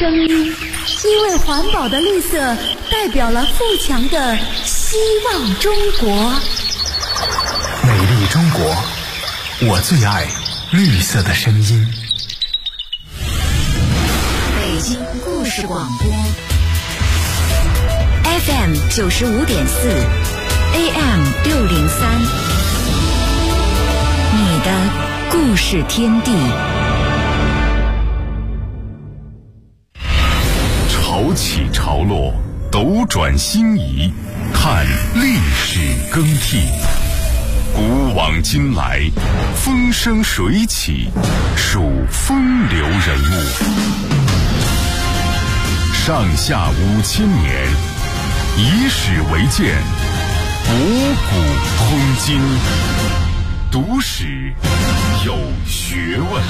声音，因为环保的绿色代表了富强的希望中国。 美丽中国，我最爱绿色的声音。 北京故事广播 FM 95.4 AM 603，你的故事天地。 潮起潮落，斗转星移，看历史更替。古往今来，风生水起，数风流人物。上下5000年，以史为鉴，博古通今。读史有学问。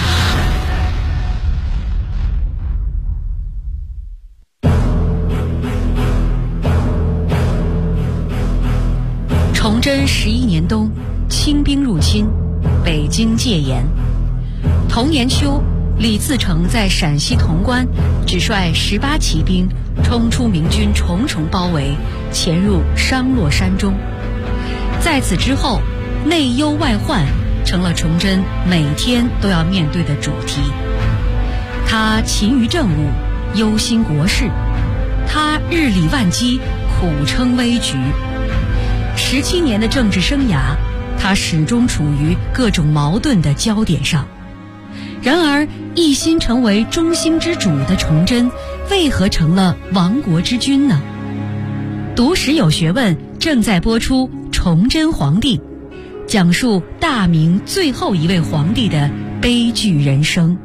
崇祯11年冬，清兵入侵，北京戒严。同年秋，李自成在陕西潼关只率18骑兵冲出明军重重包围，潜入商洛山中。在此之后，内忧外患成了崇祯每天都要面对的主题。他勤于政务，忧心国事；他日理万机，苦撑危局。17年的政治生涯，他始终处于各种矛盾的焦点上。然而，一心成为中兴之主的崇祯，为何成了亡国之君呢？读史有学问正在播出《崇祯皇帝》，讲述大明最后一位皇帝的悲剧人生。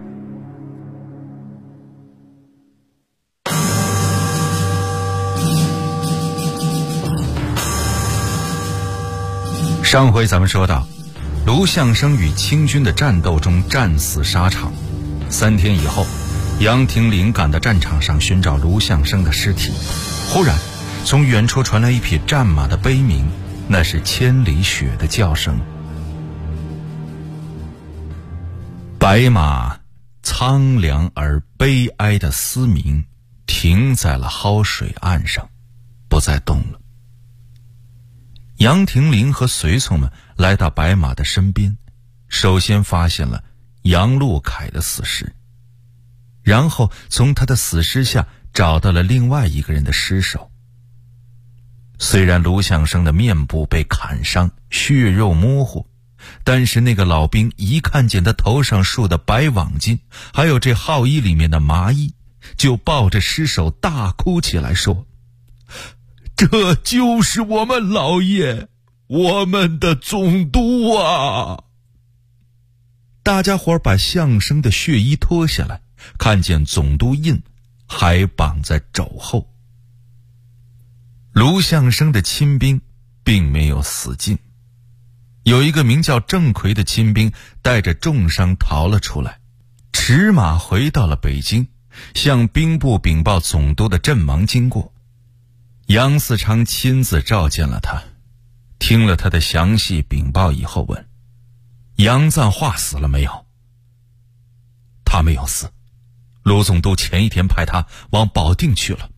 上回咱们说到，卢象升与清军的战斗中战死沙场。3天以后，杨廷龄赶到战场上寻找卢象升的尸体。忽然，从远处传来一匹战马的悲鸣，那是千里雪的叫声。白马苍凉而悲哀的嘶鸣，停在了蒿水岸上，不再动了。杨廷龄和随从们来到白马的身边，首先发现了杨禄凯的死尸，然后从他的死尸下找到了另外一个人的尸首。虽然卢象升的面部被砍伤，血肉模糊，但是那个老兵一看见他头上竖的白网巾，还有这号衣里面的麻衣，就抱着尸首大哭起来，说：这就是我们老爷，我们的总督啊！大家伙把象升的血衣脱下来，看见总督印还绑在肘后。卢象升的亲兵并没有死尽，有一个名叫郑奎的亲兵带着重伤逃了出来，驰马回到了北京，向兵部禀报总督的阵亡经过。杨嗣昌亲自召见了他，听了他的详细禀报以后问：杨赞化死了没有？他没有死，卢总督前一天派他往保定去了。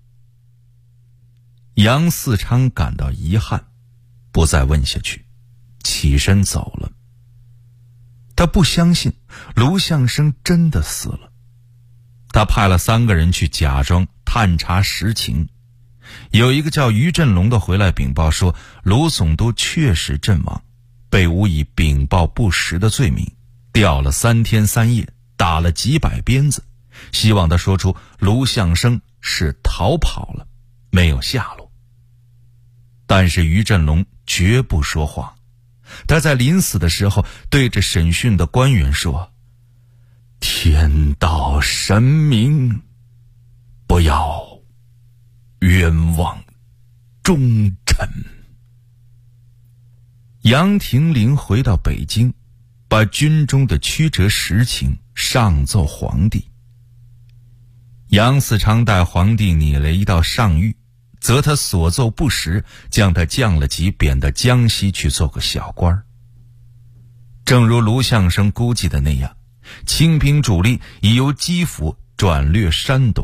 杨嗣昌感到遗憾，不再问下去，起身走了。他不相信卢象升真的死了，他派了3个人去假装探查实情。有一个叫于振龙的回来禀报说，卢总督确实阵亡，被诬以禀报不实的罪名，吊了3天3夜，打了几百鞭子，希望他说出卢象升是逃跑了，没有下落。但是于振龙绝不说谎，他在临死的时候对着审讯的官员说：天道神明，不要冤枉忠臣。杨廷龄回到北京，把军中的曲折实情上奏皇帝。杨嗣昌带皇帝拟了一道上谕，责他所奏不实，将他降了级，贬到江西去做个小官。正如卢象升估计的那样，清兵主力已由基辅转掠山东，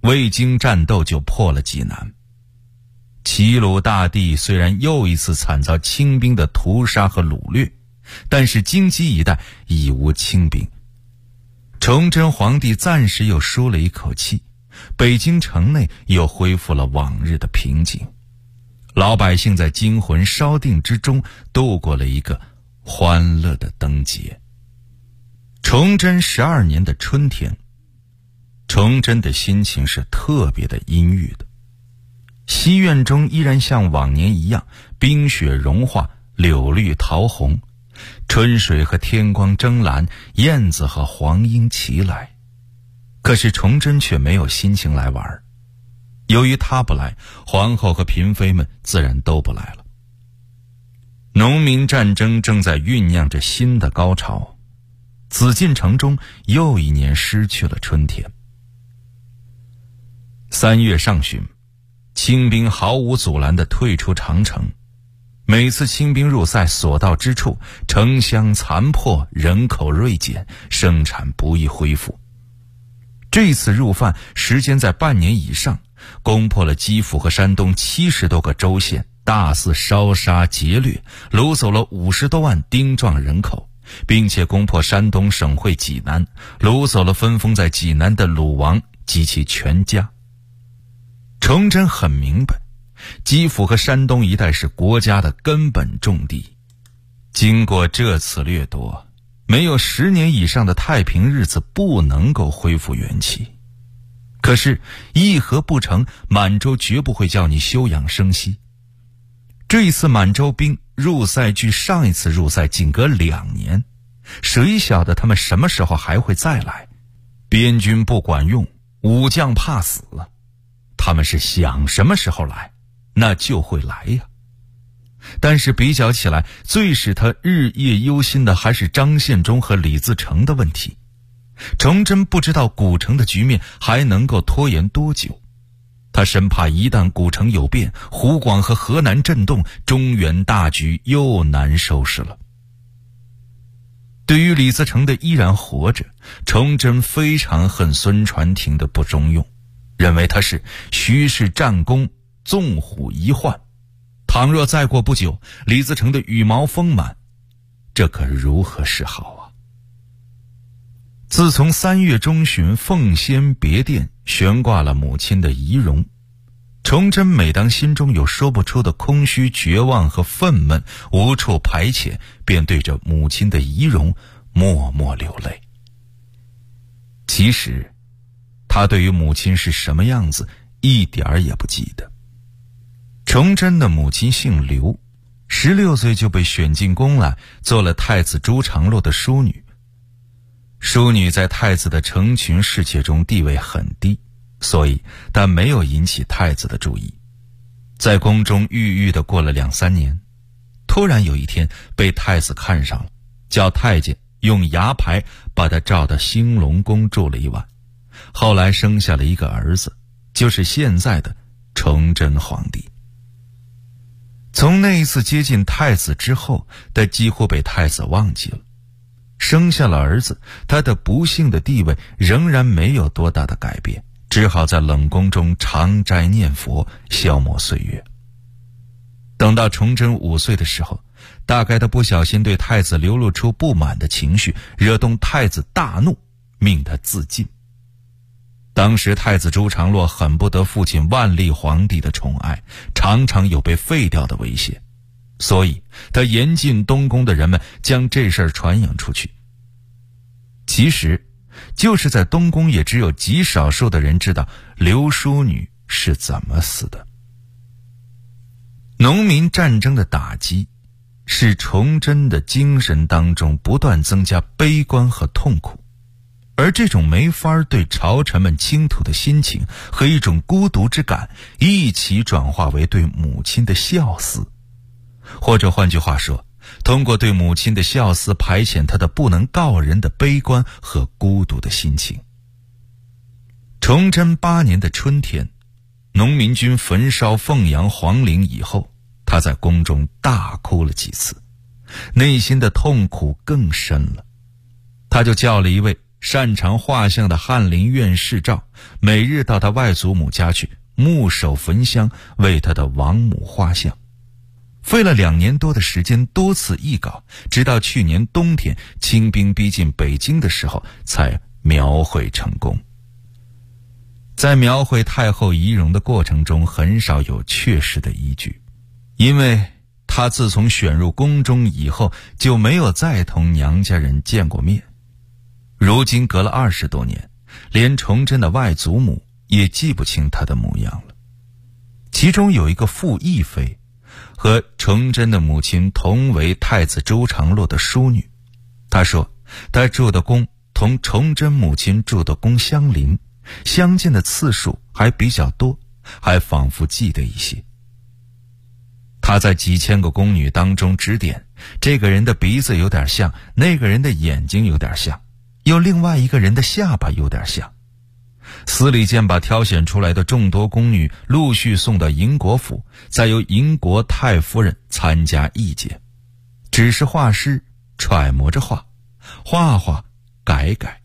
未经战斗就破了济南。齐鲁大地虽然又一次惨遭清兵的屠杀和掳掠，但是京畿一带已无清兵。崇祯皇帝暂时又舒了一口气，北京城内又恢复了往日的平静，老百姓在惊魂稍定之中度过了一个欢乐的灯节。崇祯12年的春天，崇祯的心情是特别的阴郁的。西院中依然像往年一样，冰雪融化，柳绿桃红，春水和天光争蓝，燕子和黄莺齐来。可是崇祯却没有心情来玩，由于他不来，皇后和嫔妃们自然都不来了。农民战争正在酝酿着新的高潮，紫禁城中又一年失去了春天。3月上旬，清兵毫无阻拦地退出长城，每次清兵入塞所到之处，城乡残破，人口锐减，生产不易恢复。这次入犯时间在半年以上，攻破了基辅和山东70多个州县，大肆烧杀劫掠，掳走了50多万丁壮人口，并且攻破山东省会济南，掳走了分封在济南的鲁王及其全家。崇祯很明白，基辅和山东一带是国家的根本重地，经过这次掠夺，没有10年以上的太平日子不能够恢复元气。可是议和不成，满洲绝不会叫你休养生息。这一次满洲兵入塞距上一次入塞仅隔2年，谁晓得他们什么时候还会再来？边军不管用，武将怕死，他们是想什么时候来，那就会来呀。但是比较起来，最使他日夜忧心的还是张献忠和李自成的问题。崇祯不知道古城的局面还能够拖延多久，他生怕一旦古城有变，湖广和河南震动，中原大局又难收拾了。对于李自成的依然活着，崇祯非常恨孙传庭的不中用，认为他是虚饰战功，纵虎一患。倘若再过不久，李自成的羽毛丰满，这可如何是好啊？自从3月中旬奉先别殿悬挂了母亲的遗容，崇祯每当心中有说不出的空虚、绝望和愤懑无处排遣，便对着母亲的遗容默默流泪。其实他对于母亲是什么样子一点儿也不记得。崇祯的母亲姓刘，16岁就被选进宫来，做了太子朱常洛的淑女。淑女在太子的成群侍妾中地位很低，所以她没有引起太子的注意。在宫中郁郁地过了2-3年，突然有一天被太子看上了，叫太监用牙牌把她召到兴隆宫住了1晚，后来生下了一个儿子，就是现在的崇祯皇帝。从那一次接近太子之后，他几乎被太子忘记了。生下了儿子，他的不幸的地位仍然没有多大的改变，只好在冷宫中长斋念佛，消磨岁月。等到崇祯5岁的时候，大概他不小心对太子流露出不满的情绪，惹动太子大怒，命他自尽。当时太子朱常洛很不得父亲万历皇帝的宠爱，常常有被废掉的危险，所以他严禁东宫的人们将这事儿传扬出去。其实就是在东宫也只有极少数的人知道刘淑女是怎么死的。农民战争的打击使崇祯的精神当中不断增加悲观和痛苦，而这种没法对朝臣们倾吐的心情和一种孤独之感一起转化为对母亲的孝思，或者换句话说，通过对母亲的孝思排遣他的不能告人的悲观和孤独的心情。崇祯8年的春天，农民军焚烧凤阳皇陵以后，他在宫中大哭了几次，内心的痛苦更深了。他就叫了一位擅长画像的翰林院士赵，每日到他外祖母家去牧守焚香，为他的亡母画像。费了2年多的时间，多次议稿，直到去年冬天清兵逼近北京的时候，才描绘成功。在描绘太后仪容的过程中，很少有确实的依据，因为他自从选入宫中以后，就没有再同娘家人见过面。如今隔了20多年，连崇祯的外祖母也记不清他的模样了。其中有一个傅义妃，和崇祯的母亲同为太子周长洛的淑女。她说，她住的宫同崇祯母亲住的宫相邻，相见的次数还比较多，还仿佛记得一些。她在几千个宫女当中指点，这个人的鼻子有点像，那个人的眼睛有点像，又另外一个人的下巴有点像。司礼监把挑选出来的众多宫女陆续送到营国府，再由营国太夫人参加意见。只是画师揣摩着画，画画改改。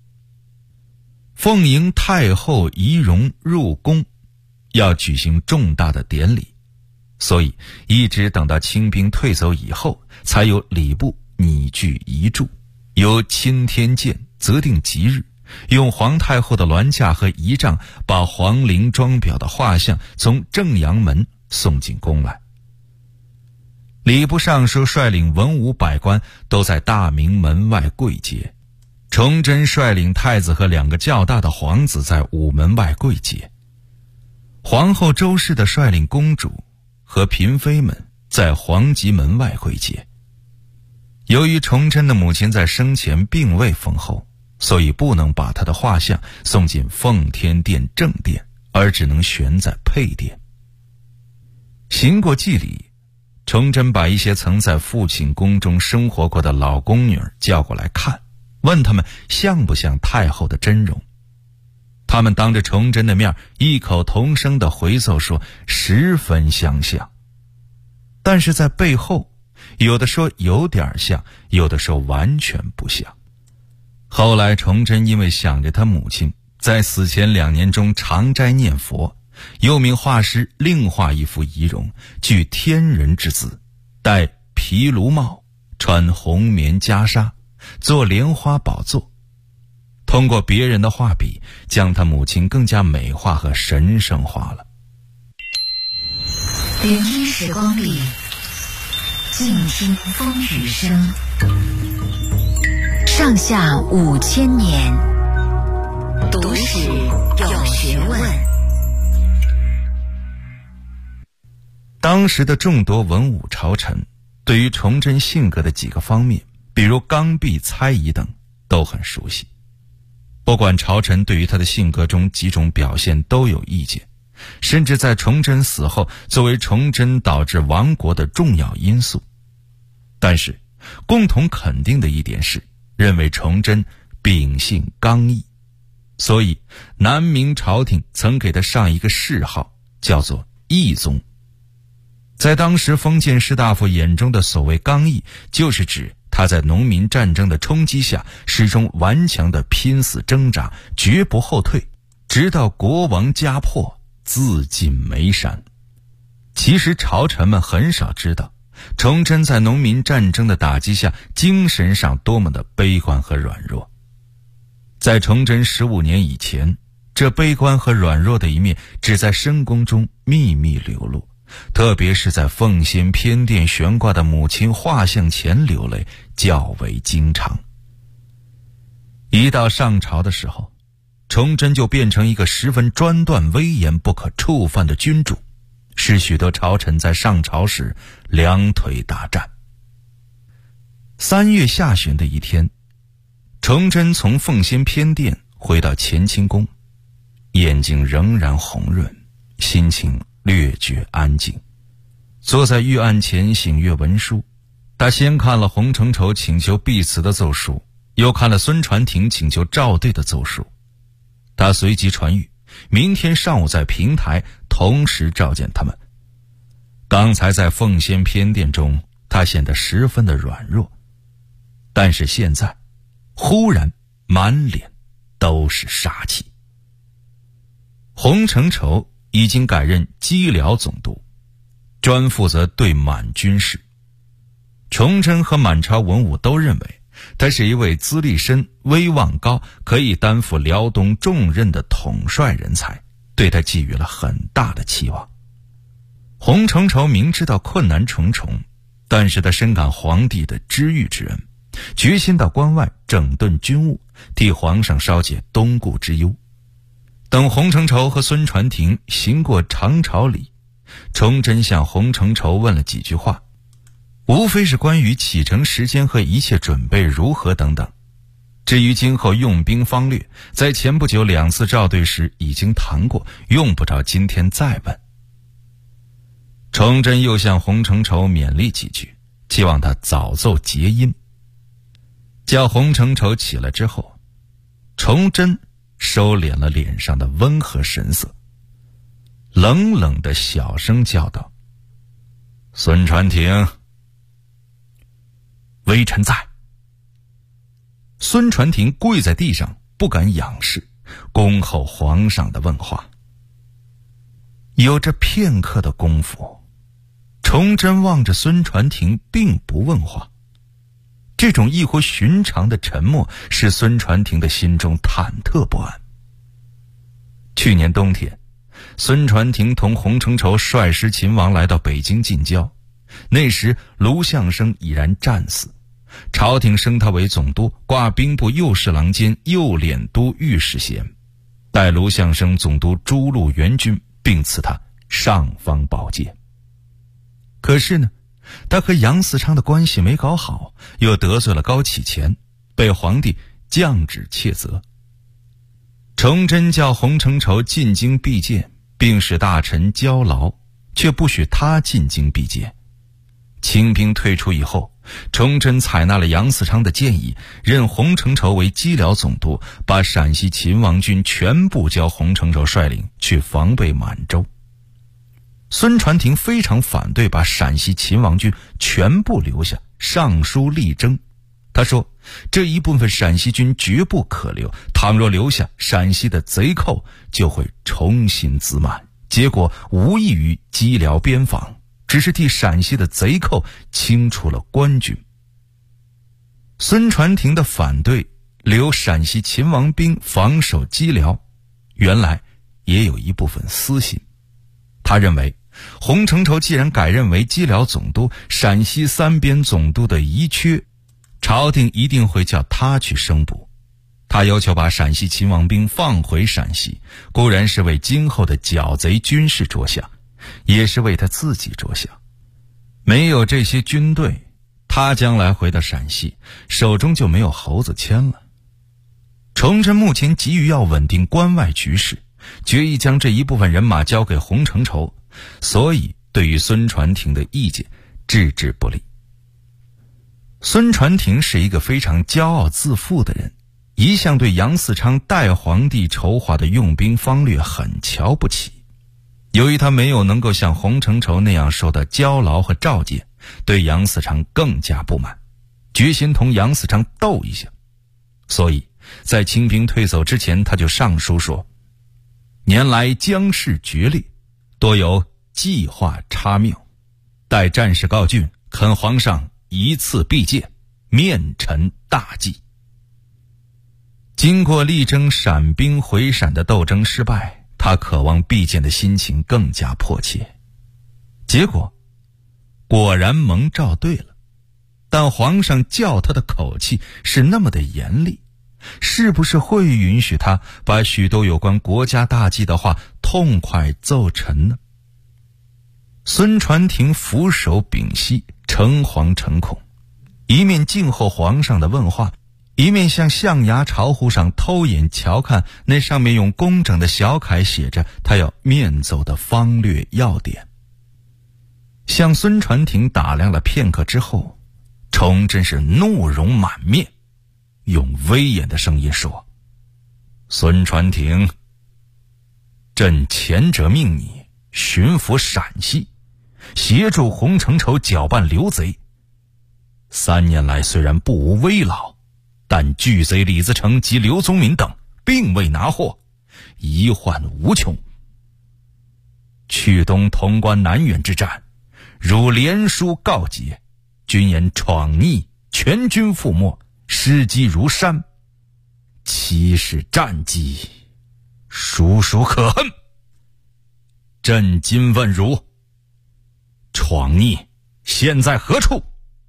奉迎太后仪容入宫，要举行重大的典礼，所以一直等到清兵退走以后，才由礼部拟具遗嘱，由钦天监择定吉日，用皇太后的銮驾和仪仗，把皇陵装裱的画像从正阳门送进宫来。礼部尚书率领文武百官都在大明门外跪谒，崇祯率领太子和2个较大的皇子在午门外跪谒，皇后周氏的率领公主和嫔妃们在皇极门外跪谒。由于崇祯的母亲在生前并未封后，所以不能把他的画像送进奉天殿正殿，而只能悬在配殿。行过祭礼，崇祯把一些曾在父亲宫中生活过的老宫女叫过来看，问他们像不像太后的真容。他们当着崇祯的面异口同声地回奏说十分相像，但是在背后有的说有点像，有的说完全不像。后来崇祯因为想着他母亲，在死前2年中常斋念佛，又命画师另画一幅仪容，具天人之姿，戴皮卢帽，穿红棉袈裟，坐莲花宝座。通过别人的画笔，将他母亲更加美化和神圣化了。 聆听时光里，静听风雨声。上下5000年，读史有学问。 当时的众多文武朝臣对于崇祯性格的几个方面，比如刚愎猜疑等，都很熟悉。不管朝臣对于他的性格中几种表现都有意见，甚至在崇祯死后作为崇祯导致亡国的重要因素。但是共同肯定的一点是，认为崇祯秉性刚毅，所以南明朝廷曾给他上一个谥号，叫做义宗。在当时封建士大夫眼中的所谓刚毅，就是指他在农民战争的冲击下始终顽强地拼死挣扎，绝不后退，直到国王家破，自尽煤山。其实朝臣们很少知道，崇祯在农民战争的打击下精神上多么的悲观和软弱。在崇祯15年以前，这悲观和软弱的一面只在深宫中秘密流露，特别是在奉先偏殿悬挂的母亲画像前流泪较为经常。一到上朝的时候，崇祯就变成一个十分专断威严不可触犯的君主，使许多朝臣在上朝时两腿打颤。3月下旬的一天，崇祯从奉先偏殿回到乾清宫，眼睛仍然红润，心情略觉安静，坐在御案前省阅文书。他先看了洪承畴请求避辞的奏书，又看了孙传庭请求召对的奏书。他随即传谕，明天上午在平台同时召见他们。刚才在奉先偏殿中，他显得十分的软弱，但是现在忽然满脸都是杀气。洪承畴已经改任蓟辽总督，专负责对满军事。崇祯和满朝文武都认为他是一位资历深、威望高，可以担负辽东重任的统帅人才，对他寄予了很大的期望。洪承畴明知道困难重重，但是他深感皇帝的知遇之恩，决心到关外整顿军务，替皇上稍解东顾之忧。等洪承畴和孙传庭行过长朝礼，崇祯向洪承畴问了几句话，无非是关于启程时间和一切准备如何等等。至于今后用兵方略，在前不久2次召对时已经谈过，用不着今天再问。崇祯又向洪承畴勉励几句，期望他早奏节音。叫洪承畴起来之后，崇祯收敛了脸上的温和神色，冷冷的小声叫道：“孙传庭，微臣在。”孙传庭跪在地上，不敢仰视，恭候皇上的问话。有着片刻的功夫，崇祯望着孙传庭，并不问话。这种异乎寻常的沉默使孙传庭的心中忐忑不安。去年冬天，孙传庭同洪承畴率师秦王来到北京近郊，那时卢象升已然战死，朝廷升他为总督，挂兵部右侍郎兼右敛都御史衔，待卢象升总督诸路援军，并赐他尚方宝剑。可是呢，他和杨嗣昌的关系没搞好，又得罪了高启乾，被皇帝降旨切责。崇祯叫洪承畴进京避见，并使大臣交劳，却不许他进京避见。清兵退出以后，崇祯采纳了杨嗣昌的建议，任洪承畴为蓟辽总督，把陕西秦王军全部交洪承畴率领去防备满洲。孙传庭非常反对把陕西秦王军全部留下，上书力争。他说，这一部分陕西军绝不可留，倘若留下，陕西的贼寇就会重新滋蔓，结果无异于蓟辽边防，只是替陕西的贼寇清除了官军。孙传庭的反对留陕西秦王兵防守蓟辽，原来也有一部分私心。他认为洪承畴既然改任为蓟辽总督，陕西3边总督的遗缺，朝廷一定会叫他去升补。他要求把陕西秦王兵放回陕西，固然是为今后的剿贼军事着想，也是为他自己着想。没有这些军队，他将来回到陕西，手中就没有猴子牵了。崇祯目前急于要稳定关外局势，决意将这一部分人马交给洪承畴，所以对于孙传庭的意见置之不理。孙传庭是一个非常骄傲自负的人，一向对杨嗣昌代皇帝筹划的用兵方略很瞧不起。由于他没有能够像洪承畴那样受到交劳和召见，对杨嗣昌更加不满，决心同杨嗣昌斗一下。所以在清兵退走之前，他就上书说，年来疆事决裂，多有计划差谬，待战事告竣，恳皇上一次必见，面陈大计。经过力争陕兵回陕的斗争失败，他渴望必见的心情更加迫切。结果果然蒙召对了，但皇上叫他的口气是那么的严厉，是不是会允许他把许多有关国家大计的话痛快奏陈呢？孙传庭俯首屏息，诚惶诚恐，一面静候皇上的问话，一面向象牙朝壶上偷眼瞧看那上面用工整的小楷写着他要面奏的方略要点。向孙传庭打量了片刻之后，崇祯是怒容满面，用威严的声音说，孙传庭，朕前者命你巡抚陕西，协助洪承畴搅拌刘贼，3年来虽然不无危劳， 但巨贼李自成及刘宗敏等并未拿获，遗患无穷。去东潼关南远之战，如连书告捷，军言闯逆，全军覆没，尸积如山，其是战绩，属属可恨。朕今问汝，闯逆现在何处？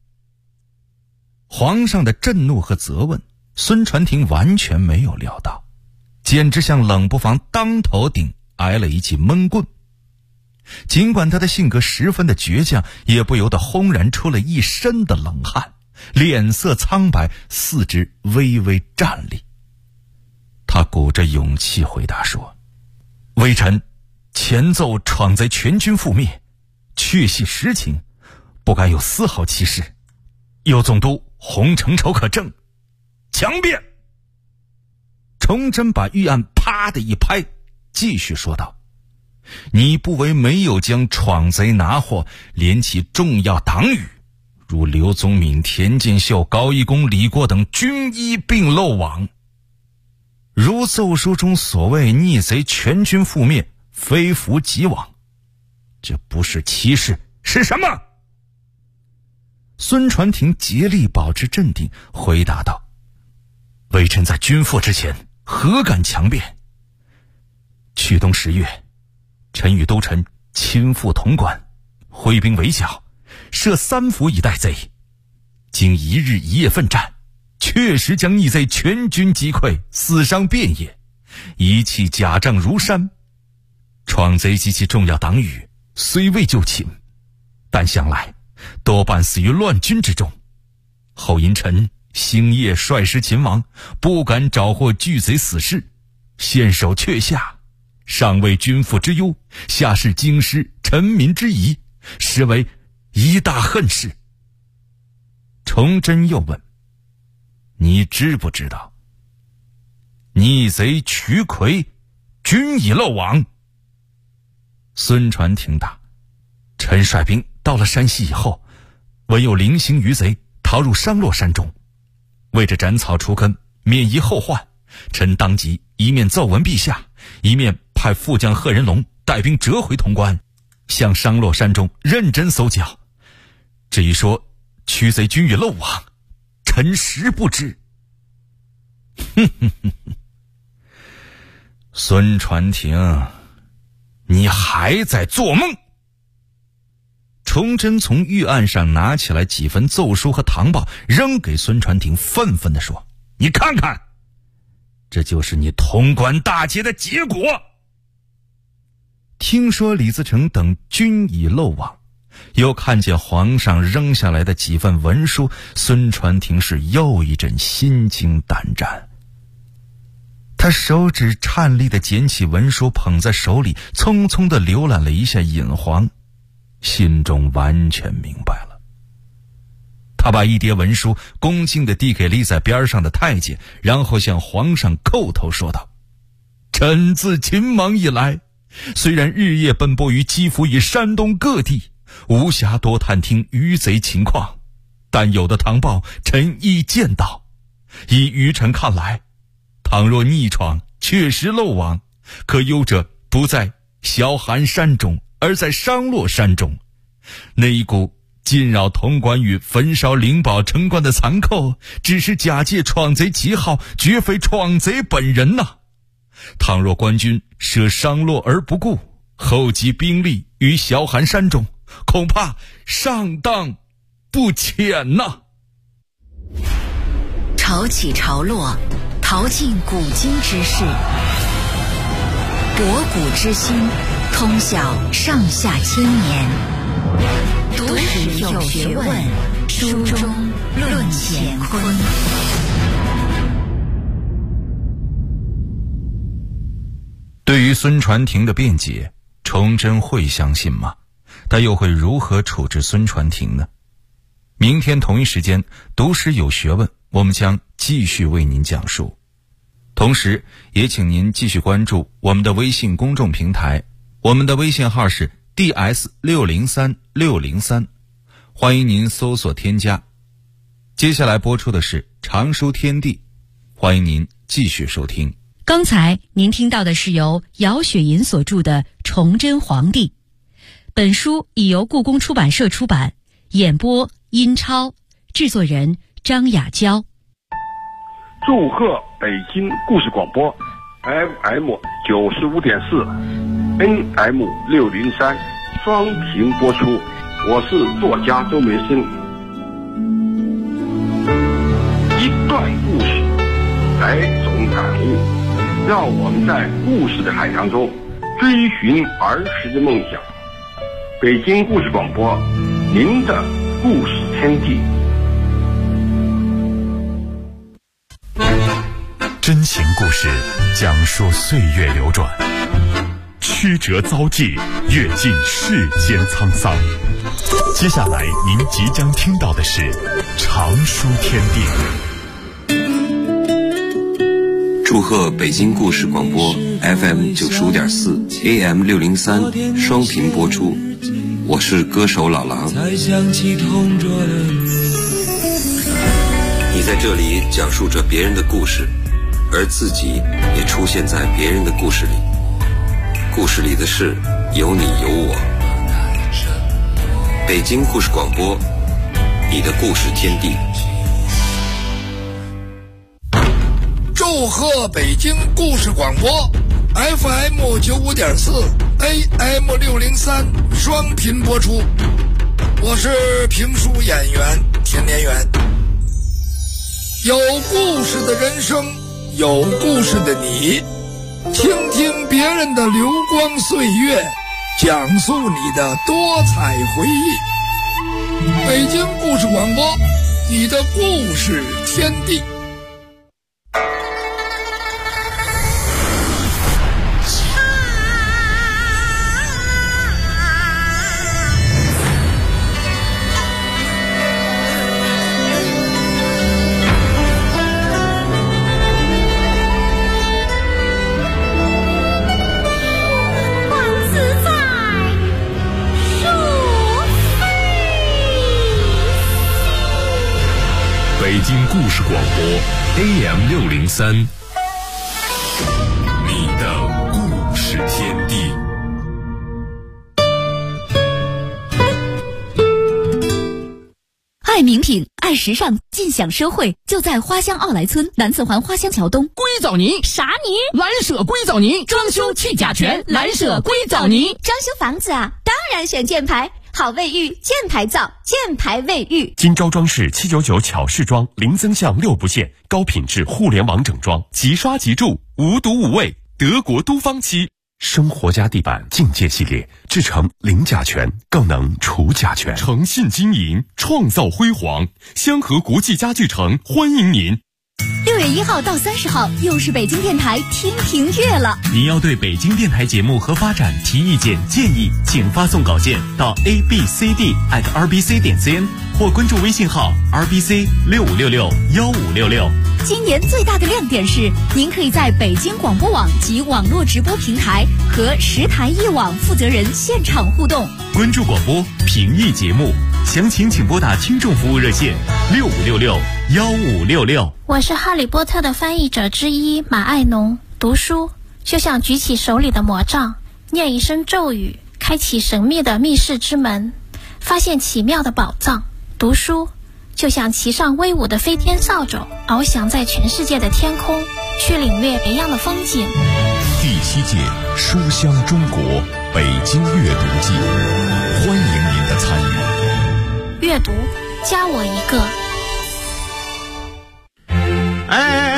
皇上的震怒和责问，孙传庭完全没有料到，简直像冷不防当头顶挨了一记闷棍。尽管他的性格十分的倔强，也不由得轰然出了一身的冷汗，脸色苍白，四肢微微战栗。他鼓着勇气回答说：微臣前奏闯贼全军覆灭，确系实情，不敢有丝毫欺事。右总督洪承畴可证，强辩。崇祯把御案啪的一拍，继续说道：你不为没有将闯贼拿获，连其重要党羽如刘宗敏、田建秀、高一功、李过等军医并漏网，如奏书中所谓逆贼全军覆灭，非福即亡，这不是欺事是什么？孙传庭竭力保持镇定，回答道：微臣在军赴之前何敢强辩？去冬10月，臣与都臣亲赴潼关，挥兵围剿，设3伏以待贼，经1日1夜奋战，确实将逆贼全军击溃，死伤遍野，一气甲仗如山。闯贼及其重要党羽虽未就擒，但想来多半死于乱军之中。后因臣星夜率师勤王，不敢找获巨贼死士，陷守阙下，上为君父之忧，下是京师臣民之疑，实为一大恨事。崇祯又问：你知不知道逆贼瞿逵均已漏网？孙传庭答：臣率兵到了山西以后，闻有零星余贼逃入商洛山中，为着斩草除根，免遗后患，臣当即一面奏闻陛下，一面派副将贺仁龙带兵折回潼关，向商洛山中认真搜剿。至于说驱贼均已漏网，臣实不知。孙传庭，你还在做梦！崇祯从御案上拿起来几份奏书和堂报，扔给孙传庭，愤愤地说：你看看，这就是你潼关大捷的结果。听说李自成等均已漏网，又看见皇上扔下来的几份文书，孙传庭是又一阵心惊胆战。他手指颤栗地捡起文书，捧在手里，匆匆地浏览了一下引黄，心中完全明白了。他把一叠文书恭敬地递给立在边上的太监，然后向皇上叩头说道：臣自秦王以来，虽然日夜奔波于基辅与山东各地，无暇多探听余贼情况，但有的堂报臣亦见到。依愚臣看来，倘若逆闯确实漏网，可忧者不在小寒山中，而在商洛山中。那一股进扰潼关与焚烧灵宝城关的残寇，只是假借闯贼旗号，绝非闯贼本人呐。倘若官军舍商洛而不顾，后集兵力于小寒山中，恐怕上当不浅呐。 潮起潮落，淘尽古今之事，博古知新，通晓上下千年。读史有学问，书中论乾坤。 对于孙传庭的辩解，崇祯会相信吗？他又会如何处置孙传庭呢？明天同一时间，读史有学问，我们将继续为您讲述。同时也请您继续关注我们的微信公众平台，我们的微信号是 DS603603，欢迎您搜索添加。接下来播出的是常书天地，欢迎您继续收听。 刚才您听到的是由姚雪银所著的《崇祯皇帝》，本书已由故宫出版社出版，演播殷超，制作人张雅娇。 祝贺北京故事广播 FM 95.4 NM 603双屏播出，我是作家周梅生。一段故事，百种感悟，让我们在故事的海洋中追寻儿时的梦想。北京故事广播，您的故事天地。 真情故事，讲述岁月流转，曲折遭际，阅尽世间沧桑。接下来您即将听到的是常书天地。 祝贺北京故事广播 FM 95.4 AM 603双屏播出，我是歌手老狼。你在这里讲述着别人的故事，而自己也出现在别人的故事里，故事里的事有你有我。北京故事广播，你的故事天地。 祝贺北京故事广播 FM 95.4 AM 603双频播出，我是评书演员田连元。有故事的人生，有故事的你，倾听别人的流光岁月，讲述你的多彩回忆。北京故事广播，你的故事天地。 北京故事广播 AM 603，你的故事天地。 爱名品，爱时尚，尽享奢惠，就在花乡奥莱村南四环花乡桥东。 硅藻泥啥泥？ 蓝舍硅藻泥，装修去甲醛，蓝舍硅藻泥。 装修房子啊，当然选箭牌。好卫浴，箭牌皂，箭牌卫浴。 今朝装饰799巧饰装，零增项6不限，高品质互联网整装，即刷即住，无毒无味，德国都芳漆。生活家地板境界系列，制成零甲醛，更能除甲醛。诚信经营，创造辉煌。香河国际家具城欢迎您。 6月1号到30号，又是北京电台听评月了。 您要对北京电台节目和发展提意见建议，请发送稿件到 abcd@rbc.cn 或关注微信号 rbc65661566。 今年最大的亮点是，您可以在北京广播网及网络直播平台和10台一网负责人现场互动。 关注广播，评议节目，详情请拨打听众服务热线65661566。 我是哈利波特的翻译者之一马爱农。读书就像举起手里的魔杖，念一声咒语，开启神秘的密室之门，发现奇妙的宝藏。读书就像骑上威武的飞天扫帚，翱翔在全世界的天空，去领略别样的风景。 第7届书香中国北京阅读季，欢迎您的参与。 阅读加我一个。